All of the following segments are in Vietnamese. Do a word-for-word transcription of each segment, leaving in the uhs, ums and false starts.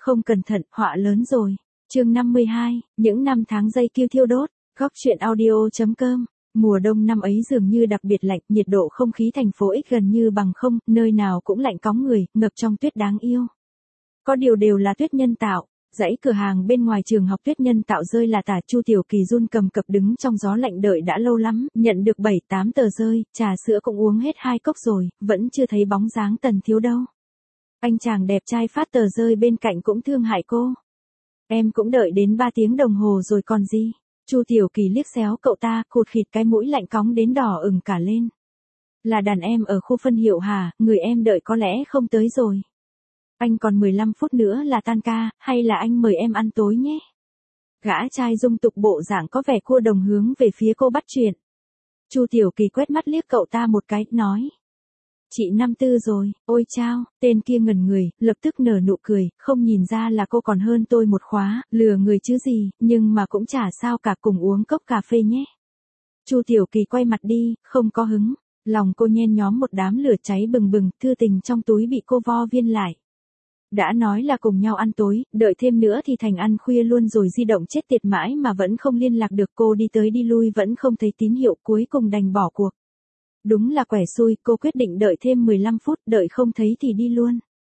không cẩn thận, họa lớn rồi. Chương năm mươi hai, những năm tháng dây kiêu thiêu đốt. Góc truyện audio chấm com. Mùa đông năm ấy dường như đặc biệt lạnh, nhiệt độ không khí thành phố X gần như bằng không, nơi nào cũng lạnh cóng người, ngập trong tuyết đáng yêu. Có điều đều là tuyết nhân tạo. Dãy cửa hàng bên ngoài trường học tuyết nhân tạo rơi là tả. Chu Tiểu Kỳ run cầm cập đứng trong gió lạnh đợi đã lâu lắm, nhận được bảy tám tờ rơi, trà sữa cũng uống hết hai cốc rồi, vẫn chưa thấy bóng dáng Tần Thiếu đâu. Anh chàng đẹp trai phát tờ rơi bên cạnh cũng thương hại cô. Em cũng đợi đến ba tiếng đồng hồ rồi còn gì. Chu Tiểu Kỳ liếc xéo cậu ta, khụt khịt cái mũi lạnh cóng đến đỏ ửng cả lên. Là đàn em ở khu phân hiệu hả, người em đợi có lẽ không tới rồi. Anh còn mười lăm phút nữa là tan ca, hay là anh mời em ăn tối nhé. Gã trai dung tục bộ dạng có vẻ cua đồng hướng về phía cô bắt chuyện. Chu Tiểu Kỳ quét mắt liếc cậu ta một cái, nói. Chị năm tư rồi, ôi chao, tên kia ngẩn người, lập tức nở nụ cười, không nhìn ra là cô còn hơn tôi một khóa, lừa người chứ gì, nhưng mà cũng chả sao cả, cùng uống cốc cà phê nhé. Chu Tiểu Kỳ quay mặt đi, không có hứng, lòng cô nhen nhóm một đám lửa cháy bừng bừng, thư tình trong túi bị cô vo viên lại. Đã nói là cùng nhau ăn tối, đợi thêm nữa thì thành ăn khuya luôn rồi, di động chết tiệt mãi mà vẫn không liên lạc được, cô đi tới đi lui vẫn không thấy tín hiệu, cuối cùng đành bỏ cuộc. Đúng là quẻ xui, cô quyết định đợi thêm mười lăm phút, đợi không thấy thì đi luôn.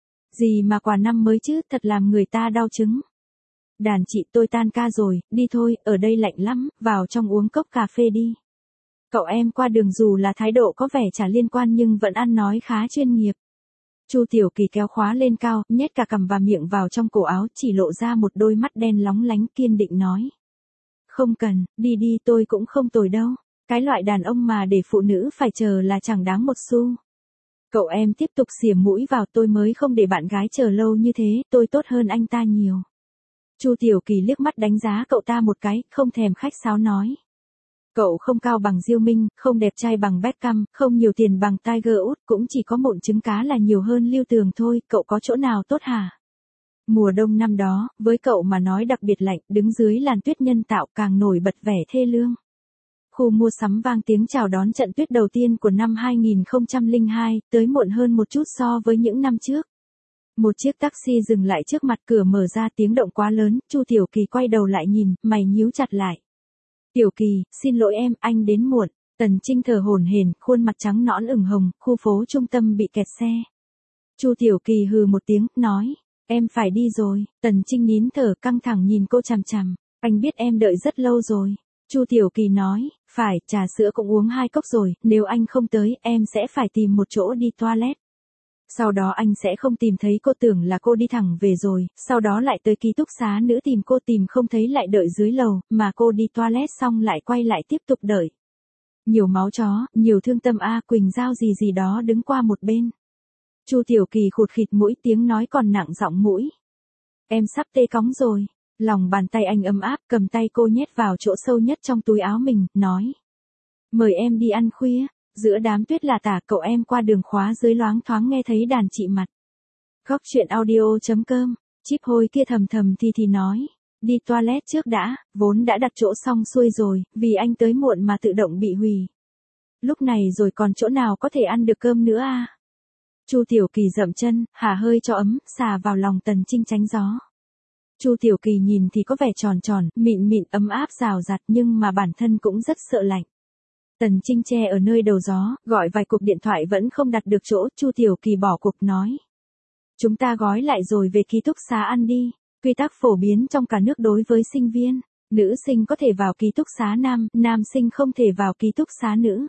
Gì mà quà năm mới chứ, thật làm người ta đau trứng. Đàn chị, tôi tan ca rồi, đi thôi, ở đây lạnh lắm, vào trong uống cốc cà phê đi. Cậu em qua đường dù là thái độ có vẻ chả liên quan nhưng vẫn ăn nói khá chuyên nghiệp. Chu Tiểu Kỳ kéo khóa lên cao, nhét cả cằm và miệng vào trong cổ áo, chỉ lộ ra một đôi mắt đen lóng lánh, kiên định nói. Không cần, đi đi, tôi cũng không tồi đâu. Cái loại đàn ông mà để phụ nữ phải chờ là chẳng đáng một xu. Cậu em tiếp tục xỉa mũi vào, tôi mới không để bạn gái chờ lâu như thế, tôi tốt hơn anh ta nhiều. Chu Tiểu Kỳ liếc mắt đánh giá cậu ta một cái, không thèm khách sáo nói. Cậu không cao bằng Diêu Minh, không đẹp trai bằng Beckham, không nhiều tiền bằng Tiger Woods, cũng chỉ có mụn trứng cá là nhiều hơn Lưu Tường thôi, cậu có chỗ nào tốt hả? Mùa đông năm đó, với cậu mà nói đặc biệt lạnh, đứng dưới làn tuyết nhân tạo càng nổi bật vẻ thê lương. Khu mua sắm vang tiếng chào đón trận tuyết đầu tiên của năm hai nghìn không trăm lẻ hai, tới muộn hơn một chút so với những năm trước. Một chiếc taxi dừng lại trước mặt, cửa mở ra, tiếng động quá lớn, Chu Tiểu Kỳ quay đầu lại nhìn, mày nhíu chặt lại. Tiểu Kỳ, xin lỗi em, anh đến muộn. Tần Trinh thở hổn hển, khuôn mặt trắng nõn ửng hồng, khu phố trung tâm bị kẹt xe. Chu Tiểu Kỳ hừ một tiếng, nói, em phải đi rồi. Tần Trinh nín thở căng thẳng nhìn cô chằm chằm, anh biết em đợi rất lâu rồi. Chu Tiểu Kỳ nói, phải, trà sữa cũng uống hai cốc rồi, nếu anh không tới, em sẽ phải tìm một chỗ đi toilet. Sau đó anh sẽ không tìm thấy cô, tưởng là cô đi thẳng về rồi, sau đó lại tới ký túc xá nữ tìm cô, tìm không thấy lại đợi dưới lầu, mà cô đi toilet xong lại quay lại tiếp tục đợi. Nhiều máu chó, nhiều thương tâm a. Quỳnh Giao gì gì đó đứng qua một bên. Chu Tiểu Kỳ khụt khịt mũi, tiếng nói còn nặng giọng mũi. Em sắp tê cóng rồi. Lòng bàn tay anh ấm áp, cầm tay cô nhét vào chỗ sâu nhất trong túi áo mình, nói. Mời em đi ăn khuya. Giữa đám tuyết là tả, cậu em qua đường khóa dưới loáng thoáng nghe thấy đàn chị mặt. Góc truyện audio chấm com. Chíp hôi kia thầm thầm thì thì nói. Đi toilet trước đã, vốn đã đặt chỗ xong xuôi rồi, vì anh tới muộn mà tự động bị hủy. Lúc này rồi còn chỗ nào có thể ăn được cơm nữa à? Chu Tiểu Kỳ dậm chân, hả hơi cho ấm, xà vào lòng Tần Trinh tránh gió. Chu Tiểu Kỳ nhìn thì có vẻ tròn tròn, mịn mịn, ấm áp rào rạt, nhưng mà bản thân cũng rất sợ lạnh. Tần Trinh che ở nơi đầu gió, gọi vài cuộc điện thoại vẫn không đặt được chỗ, Chu Tiểu Kỳ bỏ cuộc nói. Chúng ta gói lại rồi về ký túc xá ăn đi. Quy tắc phổ biến trong cả nước đối với sinh viên, nữ sinh có thể vào ký túc xá nam, nam sinh không thể vào ký túc xá nữ.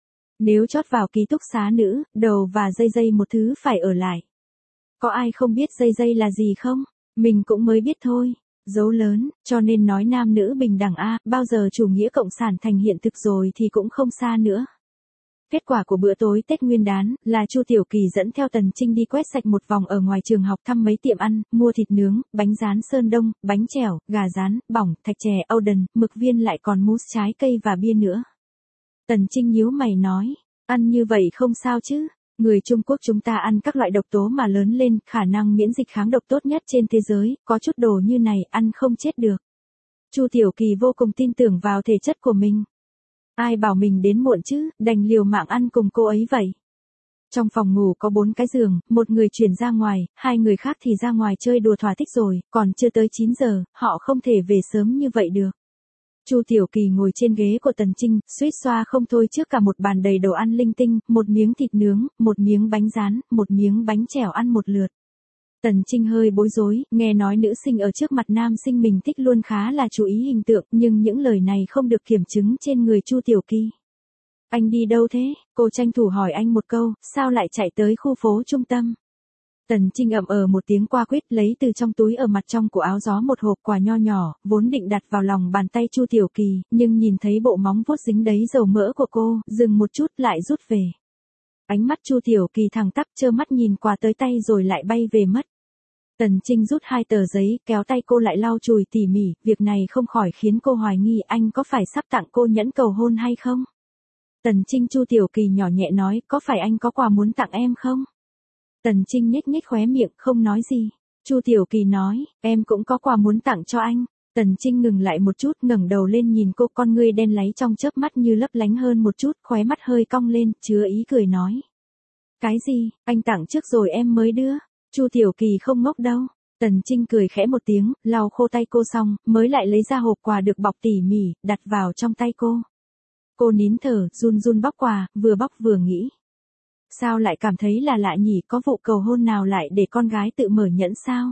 Nếu chót vào ký túc xá nữ, đầu và dây dây một thứ phải ở lại. Có ai không biết dây dây là gì không? Mình cũng mới biết thôi. Dấu lớn, cho nên nói nam nữ bình đẳng a, bao giờ chủ nghĩa cộng sản thành hiện thực rồi thì cũng không xa nữa. Kết quả của bữa tối Tết Nguyên đán là Chu Tiểu Kỳ dẫn theo Tần Trinh đi quét sạch một vòng ở ngoài trường học, thăm mấy tiệm ăn, mua thịt nướng, bánh rán Sơn Đông, bánh chèo, gà rán, bỏng, thạch chè, Auden, mực viên, lại còn mousse trái cây và bia nữa. Tần Trinh nhíu mày nói, ăn như vậy không sao chứ? Người Trung Quốc chúng ta ăn các loại độc tố mà lớn lên, khả năng miễn dịch kháng độc tốt nhất trên thế giới, có chút đồ như này ăn không chết được. Chu Tiểu Kỳ vô cùng tin tưởng vào thể chất của mình. Ai bảo mình đến muộn chứ, đành liều mạng ăn cùng cô ấy vậy. Trong phòng ngủ có bốn cái giường, một người chuyển ra ngoài, hai người khác thì ra ngoài chơi đùa thỏa thích rồi, còn chưa tới chín giờ, họ không thể về sớm như vậy được. Chu Tiểu Kỳ ngồi trên ghế của Tần Trinh, suýt xoa không thôi trước cả một bàn đầy đồ ăn linh tinh, một miếng thịt nướng, một miếng bánh rán, một miếng bánh chèo ăn một lượt. Tần Trinh hơi bối rối, nghe nói nữ sinh ở trước mặt nam sinh mình thích luôn khá là chú ý hình tượng, nhưng những lời này không được kiểm chứng trên người Chu Tiểu Kỳ. Anh đi đâu thế? Cô tranh thủ hỏi anh một câu, sao lại chạy tới khu phố trung tâm? Tần Trinh ậm ờ một tiếng qua quýt lấy từ trong túi ở mặt trong của áo gió một hộp quà nho nhỏ, vốn định đặt vào lòng bàn tay Chu Tiểu Kỳ, nhưng nhìn thấy bộ móng vuốt dính đấy dầu mỡ của cô, dừng một chút lại rút về. Ánh mắt Chu Tiểu Kỳ thẳng tắp trơ mắt nhìn quà tới tay rồi lại bay về mất. Tần Trinh rút hai tờ giấy, kéo tay cô lại lau chùi tỉ mỉ, việc này không khỏi khiến cô hoài nghi anh có phải sắp tặng cô nhẫn cầu hôn hay không? Tần Trinh Chu Tiểu Kỳ nhỏ nhẹ nói, có phải anh có quà muốn tặng em không? Tần Trinh nhếch nhếch khóe miệng, không nói gì. Chu Tiểu Kỳ nói, em cũng có quà muốn tặng cho anh. Tần Trinh ngừng lại một chút, ngẩng đầu lên nhìn cô, con ngươi đen láy trong chớp mắt như lấp lánh hơn một chút, khóe mắt hơi cong lên, chứa ý cười nói. Cái gì, anh tặng trước rồi em mới đưa. Chu Tiểu Kỳ không ngốc đâu. Tần Trinh cười khẽ một tiếng, lau khô tay cô xong, mới lại lấy ra hộp quà được bọc tỉ mỉ, đặt vào trong tay cô. Cô nín thở, run run bóc quà, vừa bóc vừa nghĩ. Sao lại cảm thấy là lạ nhỉ, có vụ cầu hôn nào lại để con gái tự mở nhẫn sao?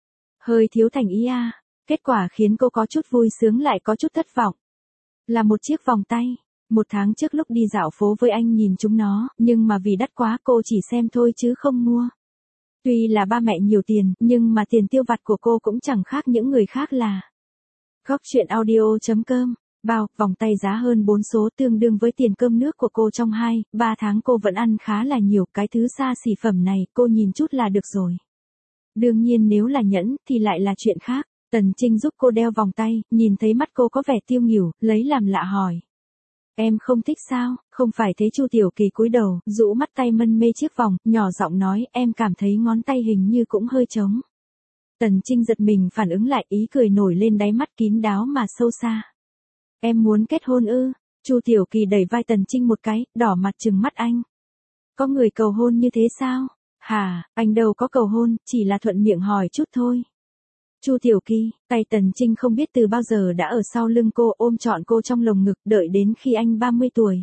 Hơi thiếu thành ý à, kết quả khiến cô có chút vui sướng lại có chút thất vọng. Là một chiếc vòng tay, một tháng trước lúc đi dạo phố với anh nhìn chúng nó, nhưng mà vì đắt quá cô chỉ xem thôi chứ không mua. Tuy là ba mẹ nhiều tiền, nhưng mà tiền tiêu vặt của cô cũng chẳng khác những người khác là. Góc truyện audio chấm com Bao, vòng tay giá hơn bốn số tương đương với tiền cơm nước của cô trong hai, ba tháng cô vẫn ăn khá là nhiều, cái thứ xa xỉ phẩm này cô nhìn chút là được rồi. Đương nhiên nếu là nhẫn thì lại là chuyện khác. Tần Trinh giúp cô đeo vòng tay, nhìn thấy mắt cô có vẻ tiêu nghỉu, lấy làm lạ hỏi. Em không thích sao? Không phải thế. Chu Tiểu Kỳ cúi đầu, rũ mắt tay mân mê chiếc vòng, nhỏ giọng nói, em cảm thấy ngón tay hình như cũng hơi trống. Tần Trinh giật mình phản ứng lại, ý cười nổi lên đáy mắt kín đáo mà sâu xa. Em muốn kết hôn ư? Chu Tiểu Kỳ đẩy vai Tần Trinh một cái, đỏ mặt trừng mắt anh. Có người cầu hôn như thế sao? Hả, anh đâu có cầu hôn, chỉ là thuận miệng hỏi chút thôi. Chu Tiểu Kỳ, tay Tần Trinh không biết từ bao giờ đã ở sau lưng cô, ôm trọn cô trong lồng ngực, đợi đến khi anh ba mươi tuổi.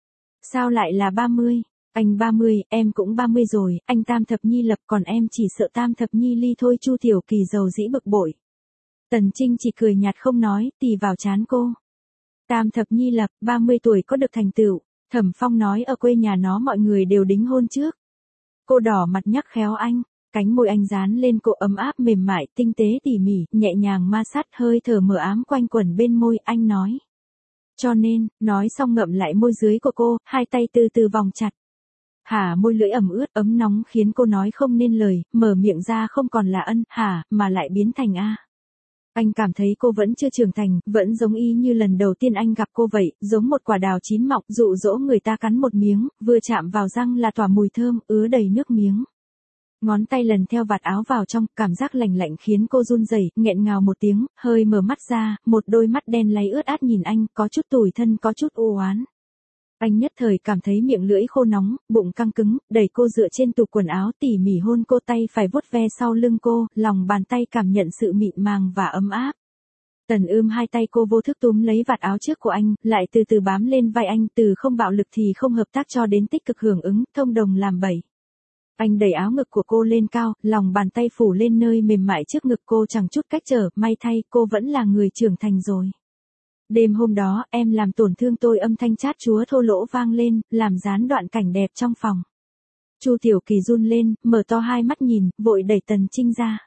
Sao lại là ba mươi? Anh ba mươi, em cũng ba mươi rồi, anh tam thập nhi lập còn em chỉ sợ tam thập nhi ly thôi. Chu Tiểu Kỳ giàu dĩ bực bội. Tần Trinh chỉ cười nhạt không nói, tì vào trán cô. Tam thập nhi lập, ba mươi tuổi có được thành tựu, Thẩm Phong nói ở quê nhà nó mọi người đều đính hôn trước. Cô đỏ mặt nhắc khéo anh, cánh môi anh dán lên cô ấm áp mềm mại, tinh tế tỉ mỉ, nhẹ nhàng ma sát, hơi thở mờ ám quanh quẩn bên môi, anh nói. Cho nên, nói xong ngậm lại môi dưới của cô, hai tay từ từ vòng chặt. Hả, môi lưỡi ẩm ướt, ấm nóng khiến cô nói không nên lời, mở miệng ra không còn là ân, hả, mà lại biến thành a. Anh cảm thấy cô vẫn chưa trưởng thành, vẫn giống y như lần đầu tiên anh gặp cô vậy, giống một quả đào chín mọng, dụ dỗ người ta cắn một miếng, vừa chạm vào răng là tỏa mùi thơm, ứa đầy nước miếng. Ngón tay lần theo vạt áo vào trong, cảm giác lạnh lạnh khiến cô run rẩy, nghẹn ngào một tiếng, hơi mở mắt ra, một đôi mắt đen láy ướt át nhìn anh, có chút tủi thân, có chút u oán. Anh nhất thời cảm thấy miệng lưỡi khô nóng, bụng căng cứng, đẩy cô dựa trên tủ quần áo, tỉ mỉ hôn cô, tay phải vuốt ve sau lưng cô, lòng bàn tay cảm nhận sự mịn màng và ấm áp. Tần Ưm hai tay cô vô thức túm lấy vạt áo trước của anh, lại từ từ bám lên vai anh, từ không bạo lực thì không hợp tác cho đến tích cực hưởng ứng, thông đồng làm bẩy. Anh đẩy áo ngực của cô lên cao, lòng bàn tay phủ lên nơi mềm mại trước ngực cô chẳng chút cách trở, may thay, cô vẫn là người trưởng thành rồi. Đêm hôm đó, em làm tổn thương tôi, âm thanh chát chúa thô lỗ vang lên, làm gián đoạn cảnh đẹp trong phòng. Chu Tiểu Kỳ run lên, mở to hai mắt nhìn, vội đẩy Tần Trinh ra.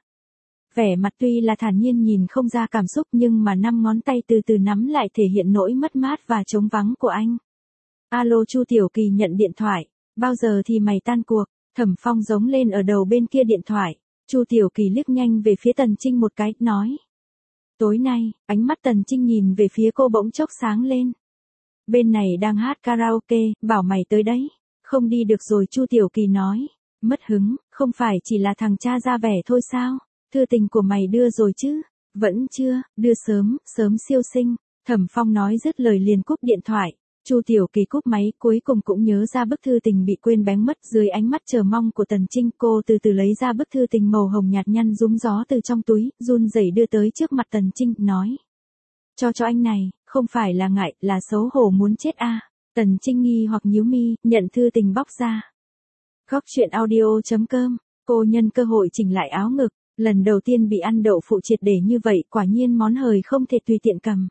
Vẻ mặt tuy là thản nhiên nhìn không ra cảm xúc nhưng mà năm ngón tay từ từ nắm lại thể hiện nỗi mất mát và trống vắng của anh. Alo. Chu Tiểu Kỳ nhận điện thoại. Bao giờ thì mày tan cuộc? Thẩm Phong giống lên ở đầu bên kia điện thoại. Chu Tiểu Kỳ liếc nhanh về phía Tần Trinh một cái, nói. Tối nay, ánh mắt Tần Trinh nhìn về phía cô bỗng chốc sáng lên. Bên này đang hát karaoke, bảo mày tới đấy. Không đi được rồi. Chu Tiểu Kỳ nói. Mất hứng, không phải chỉ là thằng cha ra vẻ thôi sao? Thư tình của mày đưa rồi chứ? Vẫn chưa, đưa sớm, sớm siêu sinh. Thẩm Phong nói dứt lời liền cúp điện thoại. Chu Tiểu Kỳ cúp máy, cuối cùng cũng nhớ ra bức thư tình bị quên bén mất. Dưới ánh mắt chờ mong của Tần Trinh, cô từ từ lấy ra bức thư tình màu hồng nhạt nhăn rúm gió từ trong túi, run rẩy đưa tới trước mặt Tần Trinh, nói: Cho cho anh này, không phải là ngại, là xấu hổ muốn chết a. À. Tần Trinh nghi hoặc nhíu mi, nhận thư tình bóc ra. Góc truyện audio chấm com, cô nhân cơ hội chỉnh lại áo ngực, lần đầu tiên bị ăn đậu phụ triệt để như vậy, quả nhiên món hời không thể tùy tiện cầm.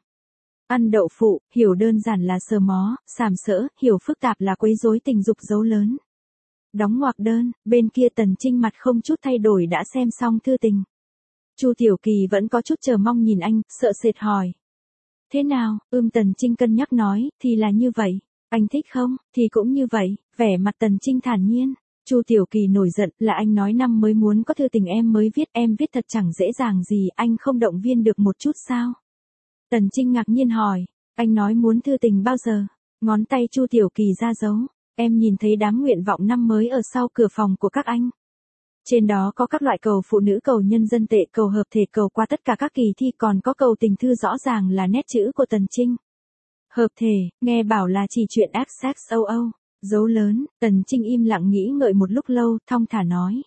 Ăn đậu phụ, hiểu đơn giản là sờ mó, sàm sỡ, hiểu phức tạp là quấy rối tình dục dấu lớn. Đóng ngoặc đơn, bên kia Tần Trinh mặt không chút thay đổi đã xem xong thư tình. Chu Tiểu Kỳ vẫn có chút chờ mong nhìn anh, sợ sệt hỏi. Thế nào, ưm Tần Trinh cân nhắc nói, thì là như vậy. Anh thích không, thì cũng như vậy, vẻ mặt Tần Trinh thản nhiên. Chu Tiểu Kỳ nổi giận, là anh nói năm mới muốn có thư tình em mới viết, em viết thật chẳng dễ dàng gì, anh không động viên được một chút sao? Tần Trinh ngạc nhiên hỏi, anh nói muốn thư tình bao giờ? Ngón tay Chu Tiểu Kỳ ra dấu, em nhìn thấy đám nguyện vọng năm mới ở sau cửa phòng của các anh. Trên đó có các loại cầu phụ nữ, cầu nhân dân tệ, cầu hợp thể, cầu qua tất cả các kỳ thi, còn có cầu tình thư, rõ ràng là nét chữ của Tần Trinh. Hợp thể, nghe bảo là chỉ chuyện ích ích o o, dấu lớn. Tần Trinh im lặng nghĩ ngợi một lúc lâu, thong thả nói.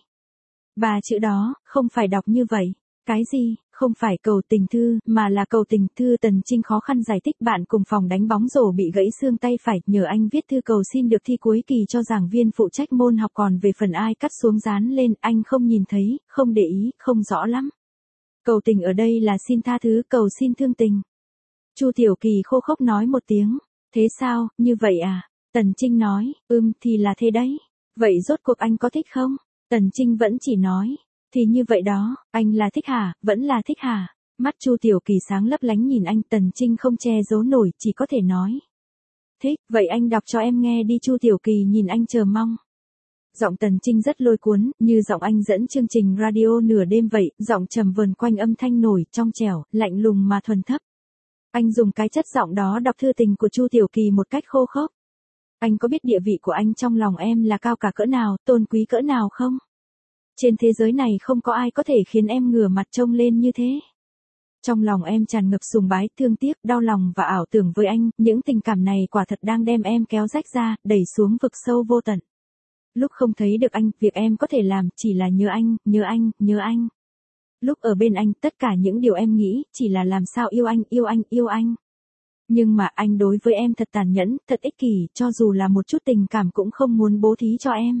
Ba chữ đó, không phải đọc như vậy. Cái gì, không phải cầu tình thư, mà là cầu tình thư. Tần Trinh khó khăn giải thích, bạn cùng phòng đánh bóng rổ bị gãy xương tay phải, nhờ anh viết thư cầu xin được thi cuối kỳ cho giảng viên phụ trách môn học, còn về phần ai cắt xuống dán lên, anh không nhìn thấy, không để ý, không rõ lắm. Cầu tình ở đây là xin tha thứ, cầu xin thương tình. Chu Tiểu Kỳ khô khốc nói một tiếng, thế sao, như vậy à? Tần Trinh nói, ừm, thì là thế đấy. Vậy rốt cuộc anh có thích không? Tần Trinh vẫn chỉ nói, thì như vậy đó, anh là thích hả, vẫn là thích hả? Mắt Chu Tiểu Kỳ sáng lấp lánh nhìn anh, Tần Trinh không che giấu nổi, chỉ có thể nói. Thích, vậy anh đọc cho em nghe đi. Chu Tiểu Kỳ nhìn anh chờ mong. Giọng Tần Trinh rất lôi cuốn, như giọng anh dẫn chương trình radio nửa đêm vậy, giọng trầm vờn quanh âm thanh nổi, trong trẻo, lạnh lùng mà thuần thấp. Anh dùng cái chất giọng đó đọc thư tình của Chu Tiểu Kỳ một cách khô khốc. Anh có biết địa vị của anh trong lòng em là cao cả cỡ nào, tôn quý cỡ nào không? Trên thế giới này không có ai có thể khiến em ngửa mặt trông lên như thế. Trong lòng em tràn ngập sùng bái, thương tiếc, đau lòng và ảo tưởng với anh, những tình cảm này quả thật đang đem em kéo rách ra, đẩy xuống vực sâu vô tận. Lúc không thấy được anh, việc em có thể làm chỉ là nhớ anh, nhớ anh, nhớ anh. Lúc ở bên anh, tất cả những điều em nghĩ chỉ là làm sao yêu anh, yêu anh, yêu anh. Nhưng mà anh đối với em thật tàn nhẫn, thật ích kỷ, cho dù là một chút tình cảm cũng không muốn bố thí cho em.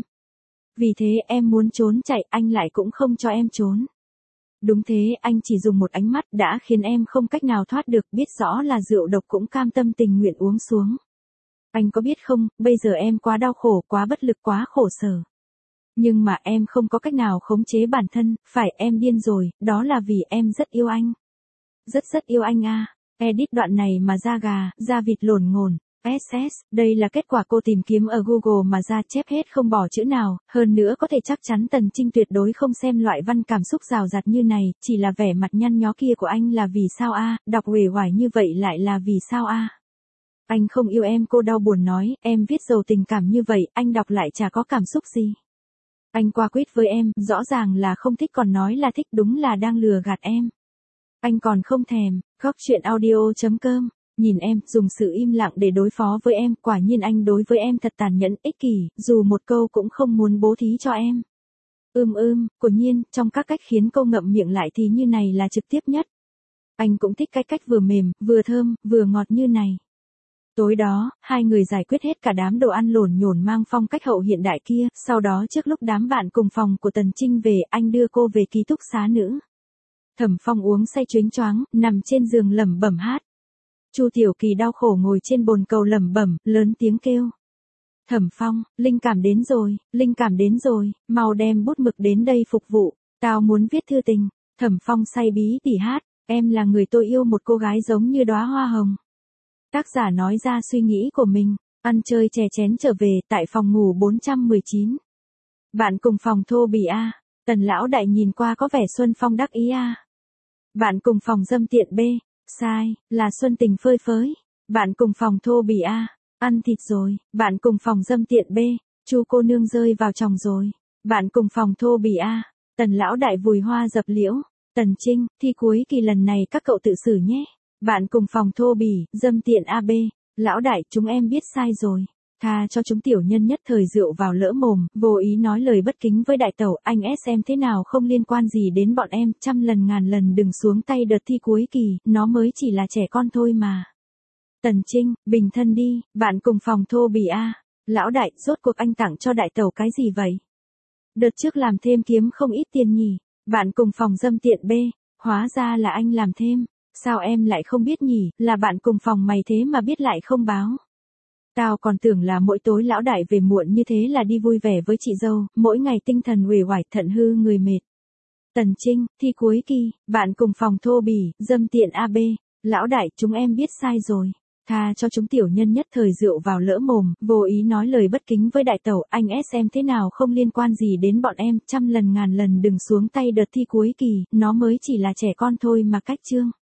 Vì thế em muốn trốn chạy, anh lại cũng không cho em trốn. Đúng thế, anh chỉ dùng một ánh mắt đã khiến em không cách nào thoát được, biết rõ là rượu độc cũng cam tâm tình nguyện uống xuống. Anh có biết không, bây giờ em quá đau khổ, quá bất lực, quá khổ sở. Nhưng mà em không có cách nào khống chế bản thân, phải em điên rồi, đó là vì em rất yêu anh. Rất rất yêu anh a. À. Edit đoạn này mà da gà, da vịt lổn ngổn. ét ét, đây là kết quả cô tìm kiếm ở Google mà ra chép hết không bỏ chữ nào, hơn nữa có thể chắc chắn Tần Trinh tuyệt đối không xem loại văn cảm xúc rào rạt như này, chỉ là vẻ mặt nhăn nhó kia của anh là vì sao a, à? Đọc uể oải như vậy lại là vì sao a? À? Anh không yêu em, cô đau buồn nói, em viết giàu tình cảm như vậy, anh đọc lại chả có cảm xúc gì. Anh qua quýt với em, rõ ràng là không thích còn nói là thích, đúng là đang lừa gạt em. Anh còn không thèm. Góc truyện audio chấm com, nhìn em, dùng sự im lặng để đối phó với em, quả nhiên anh đối với em thật tàn nhẫn, ích kỷ, dù một câu cũng không muốn bố thí cho em. Ưm ưm, quả nhiên, trong các cách khiến cô ngậm miệng lại thì như này là trực tiếp nhất. Anh cũng thích cái cách vừa mềm, vừa thơm, vừa ngọt như này. Tối đó, hai người giải quyết hết cả đám đồ ăn lổn nhổn mang phong cách hậu hiện đại kia, sau đó trước lúc đám bạn cùng phòng của Tần Trinh về, anh đưa cô về ký túc xá nữ. Thẩm Phong uống say choáng choáng, nằm trên giường lẩm bẩm hát. Chu Tiểu Kỳ đau khổ ngồi trên bồn cầu lẩm bẩm, lớn tiếng kêu. Thẩm Phong, linh cảm đến rồi, linh cảm đến rồi, mau đem bút mực đến đây phục vụ, tao muốn viết thư tình. Thẩm Phong say bí tỉ hát, em là người tôi yêu, một cô gái giống như đóa hoa hồng. Tác giả nói ra suy nghĩ của mình, ăn chơi chè chén trở về, tại phòng ngủ bốn trăm mười chín. Bạn cùng phòng thô bỉ a. Tần lão đại nhìn qua có vẻ Xuân Phong đắc ý a. Bạn cùng phòng dâm tiện b. Sai, là Xuân Tình phơi phới. Bạn cùng phòng thô bỉ a. Ăn thịt rồi. Bạn cùng phòng dâm tiện b. Chu cô nương rơi vào chồng rồi. Bạn cùng phòng thô bỉ a. Tần lão đại vùi hoa dập liễu. Tần Trinh, thi cuối kỳ lần này các cậu tự xử nhé. Bạn cùng phòng thô bỉ, dâm tiện a bê. Lão đại, chúng em biết sai rồi. Tha cho chúng tiểu nhân nhất thời rượu vào lỡ mồm, vô ý nói lời bất kính với đại tẩu, anh ép em thế nào không liên quan gì đến bọn em, trăm lần ngàn lần đừng xuống tay đợt thi cuối kỳ, nó mới chỉ là trẻ con thôi mà. Tần Trinh, bình thân đi, bạn cùng phòng thô bỉ a. Lão đại, rốt cuộc anh tặng cho đại tẩu cái gì vậy? Đợt trước làm thêm kiếm không ít tiền nhỉ, bạn cùng phòng dâm tiện B, hóa ra là anh làm thêm, sao em lại không biết nhỉ, là bạn cùng phòng mày thế mà biết lại không báo. Tao còn tưởng là mỗi tối lão đại về muộn như thế là đi vui vẻ với chị dâu, mỗi ngày tinh thần uể oải thận hư người mệt. Tần Trinh, thi cuối kỳ, bạn cùng phòng thô bỉ, dâm tiện a bê, lão đại, chúng em biết sai rồi. Tha cho chúng tiểu nhân nhất thời rượu vào lỡ mồm, vô ý nói lời bất kính với đại tẩu, anh ép em thế nào không liên quan gì đến bọn em, trăm lần ngàn lần đừng xuống tay đợt thi cuối kỳ, nó mới chỉ là trẻ con thôi mà cách chương.